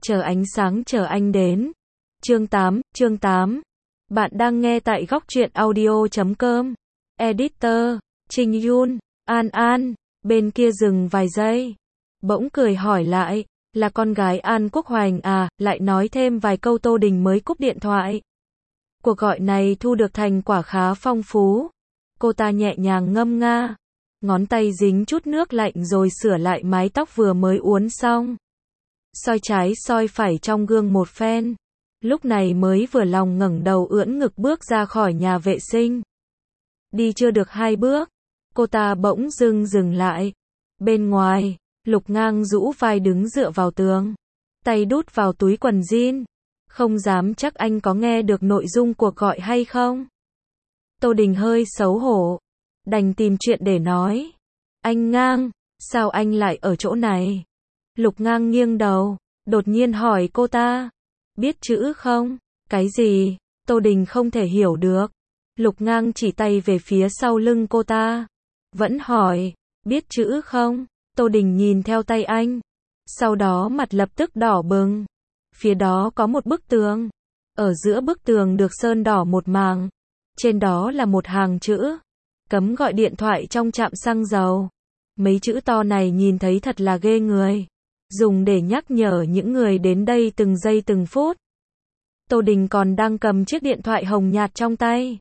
Chờ ánh sáng chờ anh đến. Chương 8. Bạn đang nghe tại góc truyện audio.com. Editor, Trình Yun, An. Bên kia dừng vài giây. Bỗng cười hỏi lại, là con gái An Quốc Hoành à, lại nói thêm vài câu. Tô Đình mới cúp điện thoại. Cuộc gọi này thu được thành quả khá phong phú. Cô ta nhẹ nhàng ngâm nga. Ngón tay dính chút nước lạnh rồi sửa lại mái tóc vừa mới uốn xong. Soi trái soi phải trong gương một phen. Lúc này mới vừa lòng ngẩng đầu ưỡn ngực bước ra khỏi nhà vệ sinh. Đi chưa được 2 bước, cô ta bỗng dừng lại. Bên ngoài, Lục Ngang rũ vai đứng dựa vào tường, tay đút vào túi quần jean. Không dám chắc anh có nghe được nội dung cuộc gọi hay không. Tô Đình hơi xấu hổ, đành tìm chuyện để nói. Anh Ngang, sao anh lại ở chỗ này? Lục Ngang nghiêng đầu, đột nhiên hỏi cô ta. Biết chữ không? Cái gì? Tô Đình không thể hiểu được. Lục Ngang chỉ tay về phía sau lưng cô ta. Vẫn hỏi, biết chữ không? Tô Đình nhìn theo tay anh. Sau đó mặt lập tức đỏ bừng. Phía đó có một bức tường. Ở giữa bức tường được sơn đỏ một mảng. Trên đó là một hàng chữ. Cấm gọi điện thoại trong trạm xăng dầu. Mấy chữ to này nhìn thấy thật là ghê người. Dùng để nhắc nhở những người đến đây từng giây từng phút. Tô Đình còn đang cầm chiếc điện thoại hồng nhạt trong tay.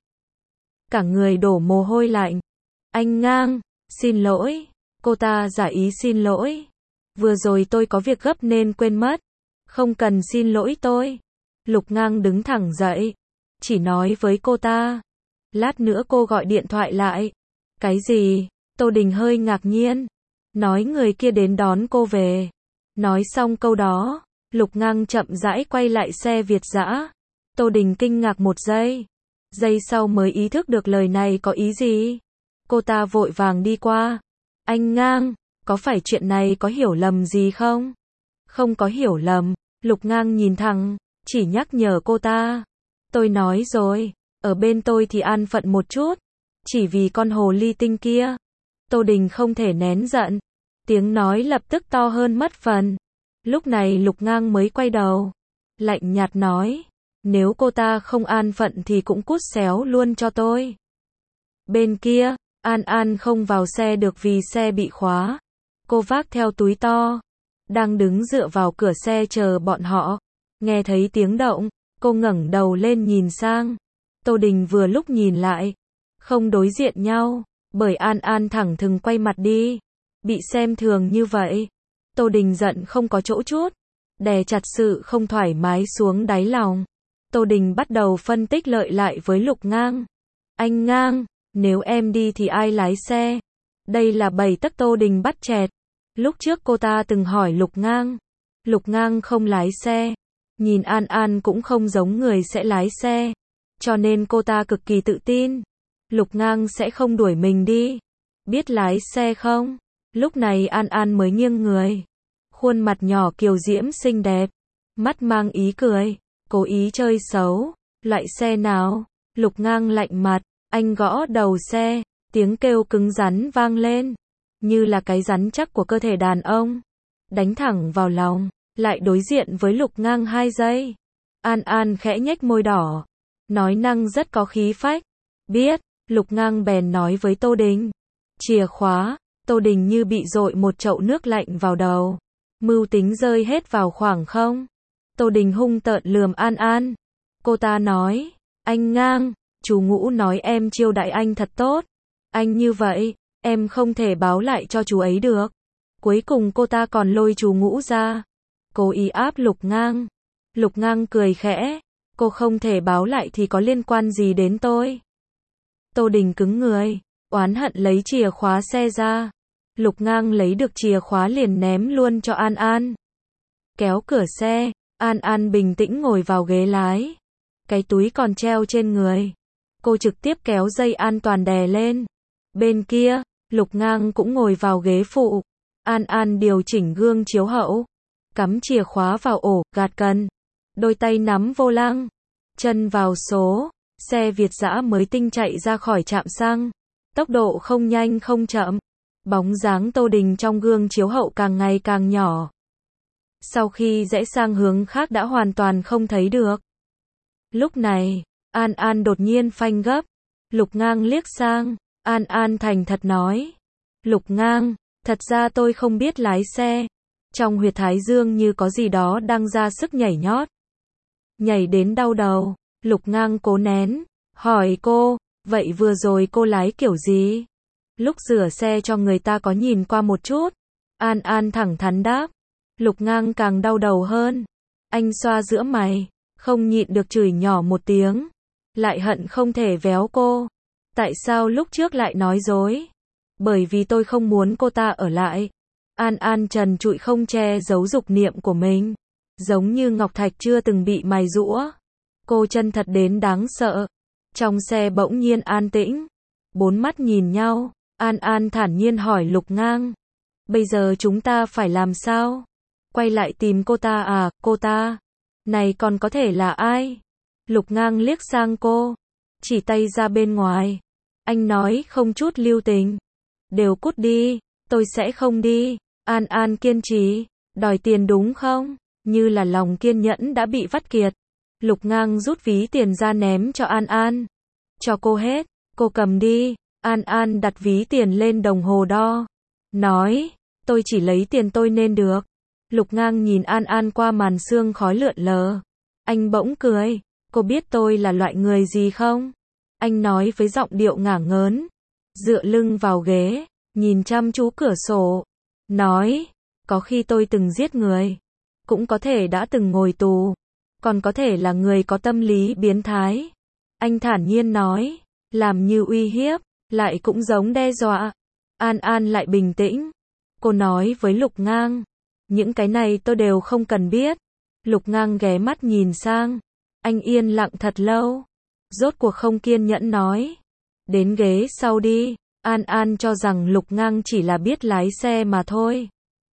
Cả người đổ mồ hôi lạnh. Anh Ngang, xin lỗi. Cô ta giả ý xin lỗi. Vừa rồi tôi có việc gấp nên quên mất. Không cần xin lỗi tôi. Lục Ngang đứng thẳng dậy. Chỉ nói với cô ta. Lát nữa cô gọi điện thoại lại. Cái gì? Tô Đình hơi ngạc nhiên. Nói người kia đến đón cô về. Nói xong câu đó, Lục Ngang chậm rãi quay lại xe Việt dã. Tô Đình kinh ngạc một giây. Giây sau mới ý thức được lời này có ý gì. Cô ta vội vàng đi qua. Anh Ngang, có phải chuyện này có hiểu lầm gì không? Không có hiểu lầm. Lục Ngang nhìn thẳng, chỉ nhắc nhở cô ta. Tôi nói rồi, ở bên tôi thì an phận một chút. Chỉ vì con hồ ly tinh kia. Tô Đình không thể nén giận. Tiếng nói lập tức to hơn mất phần. Lúc này Lục Ngang mới quay đầu. Lạnh nhạt nói. Nếu cô ta không an phận thì cũng cút xéo luôn cho tôi. Bên kia, An không vào xe được vì xe bị khóa. Cô vác theo túi to. Đang đứng dựa vào cửa xe chờ bọn họ. Nghe thấy tiếng động, cô ngẩng đầu lên nhìn sang. Tô Đình vừa lúc nhìn lại. Không đối diện nhau, bởi An thẳng thừng quay mặt đi. Bị xem thường như vậy. Tô Đình giận không có chỗ chút. Đè chặt sự không thoải mái xuống đáy lòng. Tô Đình bắt đầu phân tích lợi lại với Lục Ngang. Anh Ngang, nếu em đi thì ai lái xe? Đây là bầy tất Tô Đình bắt chẹt. Lúc trước cô ta từng hỏi Lục Ngang. Lục Ngang không lái xe. Nhìn An cũng không giống người sẽ lái xe. Cho nên cô ta cực kỳ tự tin. Lục Ngang sẽ không đuổi mình đi. Biết lái xe không? Lúc này An mới nghiêng người. Khuôn mặt nhỏ kiều diễm xinh đẹp. Mắt mang ý cười. Cố ý chơi xấu. Loại xe nào? Lục Ngang lạnh mặt. Anh gõ đầu xe. Tiếng kêu cứng rắn vang lên. Như là cái rắn chắc của cơ thể đàn ông. Đánh thẳng vào lòng. Lại đối diện với Lục Ngang 2 giây. An khẽ nhếch môi đỏ. Nói năng rất có khí phách. Biết. Lục Ngang bèn nói với Tô Đình. Chìa khóa. Tô Đình như bị dội một chậu nước lạnh vào đầu. Mưu tính rơi hết vào khoảng không. Tô Đình hung tợn lườm An. Cô ta nói. Anh Ngang, chú Ngũ nói em chiêu đãi anh thật tốt. Anh như vậy, em không thể báo lại cho chú ấy được. Cuối cùng cô ta còn lôi chú Ngũ ra. Cố ý áp Lục Ngang. Lục Ngang cười khẽ. Cô không thể báo lại thì có liên quan gì đến tôi? Tô Đình cứng người. Oán hận lấy chìa khóa xe ra. Lục Ngang lấy được chìa khóa liền ném luôn cho An. Kéo cửa xe, An bình tĩnh ngồi vào ghế lái. Cái túi còn treo trên người. Cô trực tiếp kéo dây an toàn đè lên. Bên kia, Lục Ngang cũng ngồi vào ghế phụ. An điều chỉnh gương chiếu hậu. Cắm chìa khóa vào ổ, gạt cần. Đôi tay nắm vô lăng. Chân vào số. Xe Việt dã mới tinh chạy ra khỏi trạm xăng. Tốc độ không nhanh không chậm. Bóng dáng Tô Đình trong gương chiếu hậu càng ngày càng nhỏ. sau khi rẽ sang hướng khác đã hoàn toàn không thấy được. Lúc này, An An đột nhiên phanh gấp. Lục Ngang liếc sang, An An thành thật nói. Lục Ngang, thật ra tôi không biết lái xe. Trong huyệt thái dương như có gì đó đang ra sức nhảy nhót. Nhảy đến đau đầu, Lục Ngang cố nén, hỏi cô, vậy vừa rồi cô lái kiểu gì? Lúc rửa xe cho người ta có nhìn qua một chút. An An thẳng thắn đáp. Lục Ngang càng đau đầu hơn. Anh xoa giữa mày, không nhịn được chửi nhỏ một tiếng. Lại hận không thể véo cô. Tại sao lúc trước lại nói dối? Bởi vì tôi không muốn cô ta ở lại. An An trần trụi không che giấu dục niệm của mình. Giống như ngọc thạch chưa từng bị mài giũa. Cô chân thật đến đáng sợ. Trong xe bỗng nhiên an tĩnh. Bốn mắt nhìn nhau. An An thản nhiên hỏi Lục Ngang. Bây giờ chúng ta phải làm sao? Quay lại tìm cô ta à, cô ta? Này còn có thể là ai? Lục Ngang liếc sang cô. Chỉ tay ra bên ngoài. Anh nói không chút lưu tình. Đều cút đi, tôi sẽ không đi. An An kiên trì. Đòi tiền đúng không? Như là lòng kiên nhẫn đã bị vắt kiệt. Lục Ngang rút ví tiền ra ném cho An An. Cho cô hết, cô cầm đi. An An đặt ví tiền lên đồng hồ đo. Nói, tôi chỉ lấy tiền tôi nên được. Lục Ngang nhìn An An qua màn sương khói lượn lờ. Anh bỗng cười. Cô biết tôi là loại người gì không? Anh nói với giọng điệu ngả ngớn. Dựa lưng vào ghế, nhìn chăm chú cửa sổ. Nói, có khi tôi từng giết người. Cũng có thể đã từng ngồi tù. Còn có thể là người có tâm lý biến thái. Anh thản nhiên nói, làm như uy hiếp, lại cũng giống đe dọa. An An lại bình tĩnh. Cô nói với Lục Ngang, những cái này tôi đều không cần biết. Lục Ngang ghé mắt nhìn sang. Anh yên lặng thật lâu. Rốt cuộc không kiên nhẫn nói. Đến ghế sau đi. An An cho rằng Lục Ngang chỉ là biết lái xe mà thôi.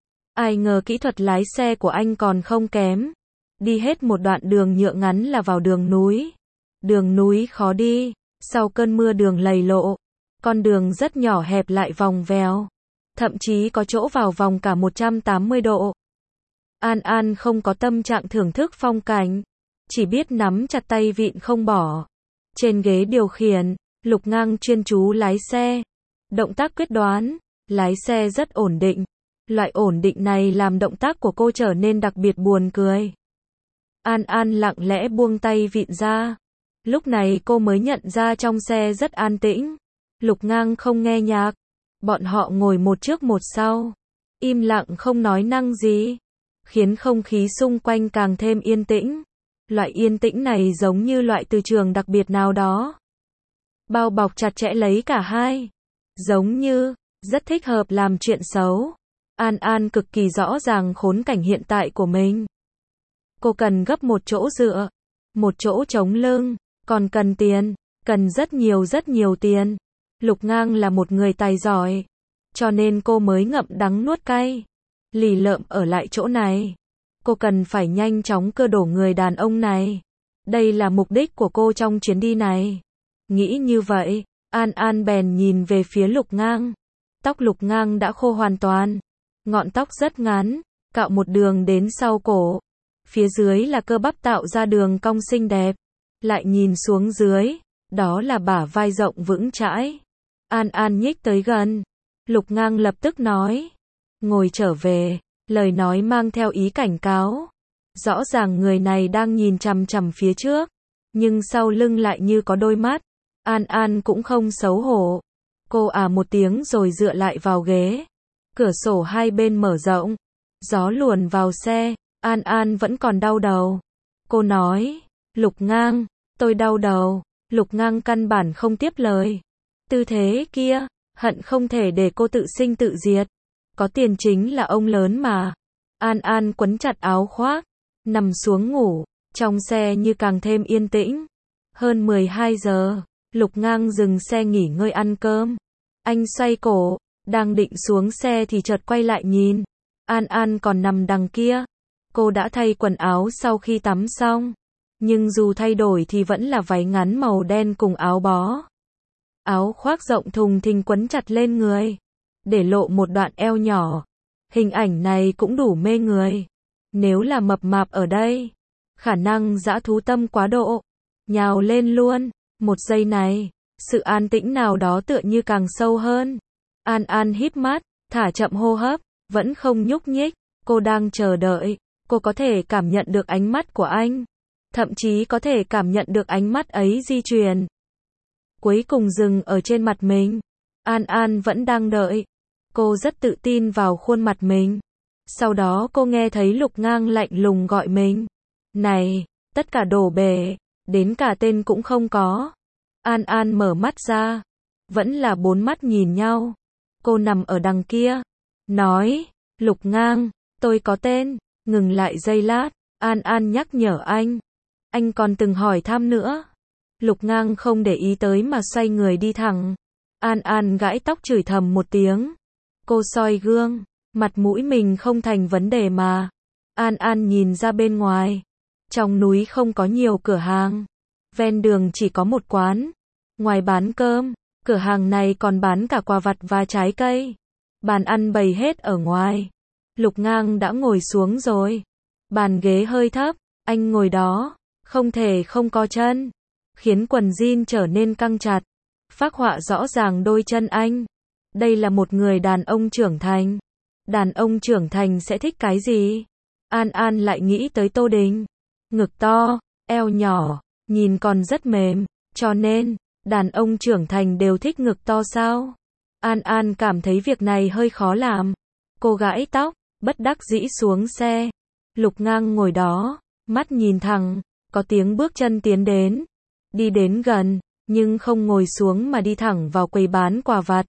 Ai ngờ kỹ thuật lái xe của anh còn không kém. Đi hết một đoạn đường nhựa ngắn là vào đường núi. Đường núi khó đi. Sau cơn mưa đường lầy lộ. Con đường rất nhỏ hẹp lại vòng vèo. Thậm chí có chỗ vào vòng cả 180 độ. An An không có tâm trạng thưởng thức phong cảnh. Chỉ biết nắm chặt tay vịn không bỏ. Trên ghế điều khiển, Lục Ngang chuyên chú lái xe. Động tác quyết đoán, lái xe rất ổn định. Loại ổn định này làm động tác của cô trở nên đặc biệt buồn cười. An An lặng lẽ buông tay vịn ra. Lúc này cô mới nhận ra trong xe rất an tĩnh. Lục Ngang không nghe nhạc. Bọn họ ngồi một trước một sau. Im lặng không nói năng gì. Khiến không khí xung quanh càng thêm yên tĩnh. Loại yên tĩnh này giống như loại từ trường đặc biệt nào đó. Bao bọc chặt chẽ lấy cả hai. Giống như, rất thích hợp làm chuyện xấu. An An cực kỳ rõ ràng khốn cảnh hiện tại của mình. Cô cần gấp một chỗ dựa. Một chỗ chống lưng. Còn cần tiền. Cần rất nhiều tiền. Lục Ngang là một người tài giỏi. Cho nên cô mới ngậm đắng nuốt cay. Lì lợm ở lại chỗ này. Cô cần phải nhanh chóng cưa đổ người đàn ông này. Đây là mục đích của cô trong chuyến đi này. Nghĩ như vậy, An An bèn nhìn về phía Lục Ngang. Tóc Lục Ngang đã khô hoàn toàn. Ngọn tóc rất ngắn, cạo một đường đến sau cổ. Phía dưới là cơ bắp tạo ra đường cong xinh đẹp. Lại nhìn xuống dưới, đó là bả vai rộng vững chãi. An An nhích tới gần. Lục Ngang lập tức nói. Ngồi trở về. Lời nói mang theo ý cảnh cáo. Rõ ràng người này đang nhìn chằm chằm phía trước. Nhưng sau lưng lại như có đôi mắt. An An cũng không xấu hổ. Cô à một tiếng rồi dựa lại vào ghế. Cửa sổ hai bên mở rộng. Gió luồn vào xe. An An vẫn còn đau đầu. Cô nói. Lục Ngang, tôi đau đầu. Lục Ngang căn bản không tiếp lời. Tư thế kia, hận không thể để cô tự sinh tự diệt. Có tiền chính là ông lớn mà. An An quấn chặt áo khoác. Nằm xuống ngủ. Trong xe như càng thêm yên tĩnh. Hơn 12 giờ. Lục Ngang dừng xe nghỉ ngơi ăn cơm. Anh xoay cổ. Đang định xuống xe thì chợt quay lại nhìn. An An còn nằm đằng kia. Cô đã thay quần áo sau khi tắm xong. Nhưng dù thay đổi thì vẫn là váy ngắn màu đen cùng áo bó. Áo khoác rộng thùng thình quấn chặt lên người. Để lộ một đoạn eo nhỏ. Hình ảnh này cũng đủ mê người. Nếu là mập mạp ở đây, khả năng dã thú tâm quá độ, nhào lên luôn. Một giây này, sự an tĩnh nào đó tựa như càng sâu hơn. An An híp mắt, thả chậm hô hấp, vẫn không nhúc nhích. Cô đang chờ đợi, cô có thể cảm nhận được ánh mắt của anh. Thậm chí có thể cảm nhận được ánh mắt ấy di chuyển. Cuối cùng dừng ở trên mặt mình. An An vẫn đang đợi. Cô rất tự tin vào khuôn mặt mình. Sau đó cô nghe thấy Lục Ngang lạnh lùng gọi mình. Này, tất cả đổ bể, đến cả tên cũng không có. An An mở mắt ra. Vẫn là 4 mắt nhìn nhau. Cô nằm ở đằng kia. Nói, Lục Ngang, tôi có tên. Ngừng lại giây lát, An An nhắc nhở anh. Anh còn từng hỏi thăm nữa. Lục Ngang không để ý tới mà xoay người đi thẳng. An An gãi tóc chửi thầm một tiếng. Cô soi gương, mặt mũi mình không thành vấn đề mà. An An nhìn ra bên ngoài. Trong núi không có nhiều cửa hàng. Ven đường chỉ có một quán. Ngoài bán cơm, cửa hàng này còn bán cả quà vặt và trái cây. Bàn ăn bày hết ở ngoài. Lục Ngang đã ngồi xuống rồi. Bàn ghế hơi thấp, anh ngồi đó, không thể không có chân, khiến quần jean trở nên căng chặt, phác họa rõ ràng đôi chân anh. Đây là một người đàn ông trưởng thành. Đàn ông trưởng thành sẽ thích cái gì? An An lại nghĩ tới Tô Đình. Ngực to, eo nhỏ, nhìn còn rất mềm, cho nên, đàn ông trưởng thành đều thích ngực to sao? An An cảm thấy việc này hơi khó làm. Cô gãi tóc, bất đắc dĩ xuống xe. Lục Ngang ngồi đó, mắt nhìn thẳng, có tiếng bước chân tiến đến. Đi đến gần, nhưng không ngồi xuống mà đi thẳng vào quầy bán quà vặt.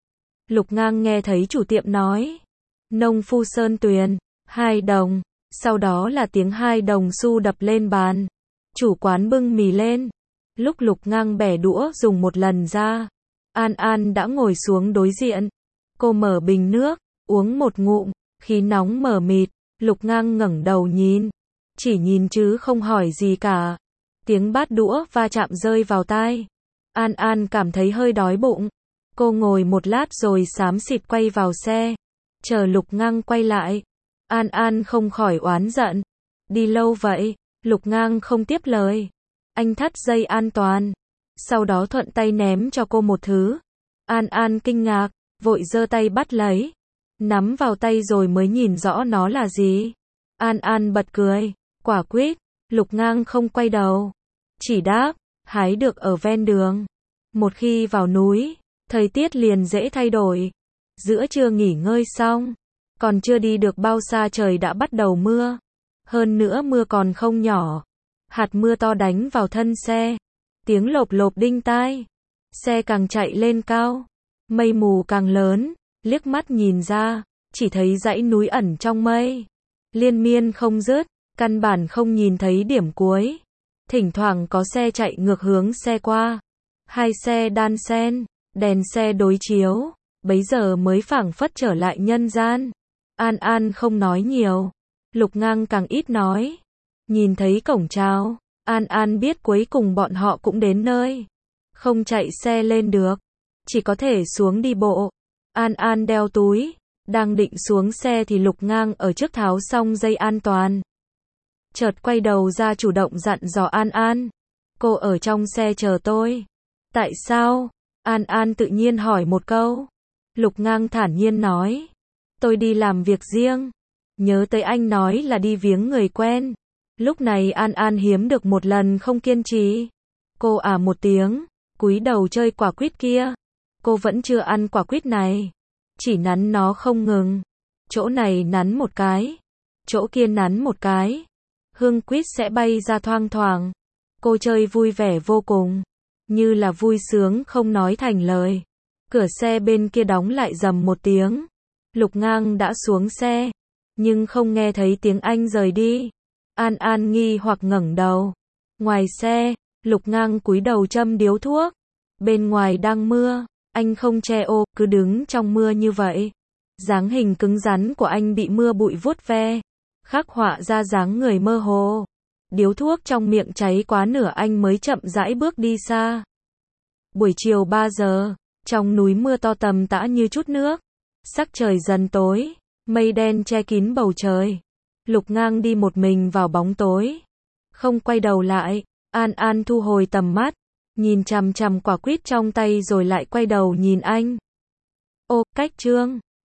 Lục Ngang nghe thấy chủ tiệm nói. Nông phu Sơn Tuyền, 2 đồng. Sau đó là tiếng 2 đồng xu đập lên bàn. Chủ quán bưng mì lên. Lúc Lục Ngang bẻ đũa dùng một lần ra, An An đã ngồi xuống đối diện. Cô mở bình nước, uống một ngụm, khí nóng mờ mịt. Lục Ngang ngẩng đầu nhìn. Chỉ nhìn chứ không hỏi gì cả. Tiếng bát đũa va chạm rơi vào tai. An An cảm thấy hơi đói bụng. Cô ngồi một lát rồi xám xịt quay vào xe. Chờ Lục Ngang quay lại. An An không khỏi oán giận. Đi lâu vậy? Lục Ngang không tiếp lời. Anh thắt dây an toàn. Sau đó thuận tay ném cho cô một thứ. An An kinh ngạc, vội giơ tay bắt lấy. Nắm vào tay rồi mới nhìn rõ nó là gì. An An bật cười. Quả quýt. Lục Ngang không quay đầu. Chỉ đáp, hái được ở ven đường. Một khi vào núi, thời tiết liền dễ thay đổi. Giữa trưa nghỉ ngơi xong, còn chưa đi được bao xa trời đã bắt đầu mưa. Hơn nữa mưa còn không nhỏ. Hạt mưa to đánh vào thân xe. Tiếng lộp lộp đinh tai. Xe càng chạy lên cao. Mây mù càng lớn. Liếc mắt nhìn ra, chỉ thấy dãy núi ẩn trong mây. Liên miên không dứt, căn bản không nhìn thấy điểm cuối. Thỉnh thoảng có xe chạy ngược hướng xe qua. 2 xe đan xen, đèn xe đối chiếu. Bấy giờ mới phảng phất trở lại nhân gian. An An không nói nhiều. Lục Ngang càng ít nói. Nhìn thấy cổng chào, An An biết cuối cùng bọn họ cũng đến nơi. Không chạy xe lên được, chỉ có thể xuống đi bộ. An An đeo túi, đang định xuống xe thì Lục Ngang ở trước tháo xong dây an toàn. Chợt quay đầu ra chủ động dặn dò An An. Cô ở trong xe chờ tôi. Tại sao? An An tự nhiên hỏi một câu. Lục Ngang thản nhiên nói. Tôi đi làm việc riêng. Nhớ tới anh nói là đi viếng người quen. Lúc này An An hiếm được một lần không kiên trì. Cô một tiếng, cúi đầu chơi quả quýt kia. Cô vẫn chưa ăn quả quýt này. Chỉ nắn nó không ngừng. Chỗ này nắn một cái. Chỗ kia nắn một cái. Hương quýt sẽ bay ra thoang thoảng. Cô chơi vui vẻ vô cùng. Như là vui sướng không nói thành lời. Cửa xe bên kia đóng lại rầm một tiếng. Lục Ngang đã xuống xe. Nhưng không nghe thấy tiếng anh rời đi. An An nghi hoặc ngẩng đầu. Ngoài xe, Lục Ngang cúi đầu châm điếu thuốc. Bên ngoài đang mưa. Anh không che ô, cứ đứng trong mưa như vậy. Dáng hình cứng rắn của anh bị mưa bụi vuốt ve. Khắc họa ra dáng người mơ hồ. Điếu thuốc trong miệng cháy quá nửa anh mới chậm rãi bước đi xa. Buổi chiều 3 giờ, trong núi mưa to tầm tã như chút nước. Sắc trời dần tối, mây đen che kín bầu trời. Lục Ngang đi một mình vào bóng tối. Không quay đầu lại. An An thu hồi tầm mắt. Nhìn chằm chằm quả quýt trong tay rồi lại quay đầu nhìn anh. Ô, cách Trương.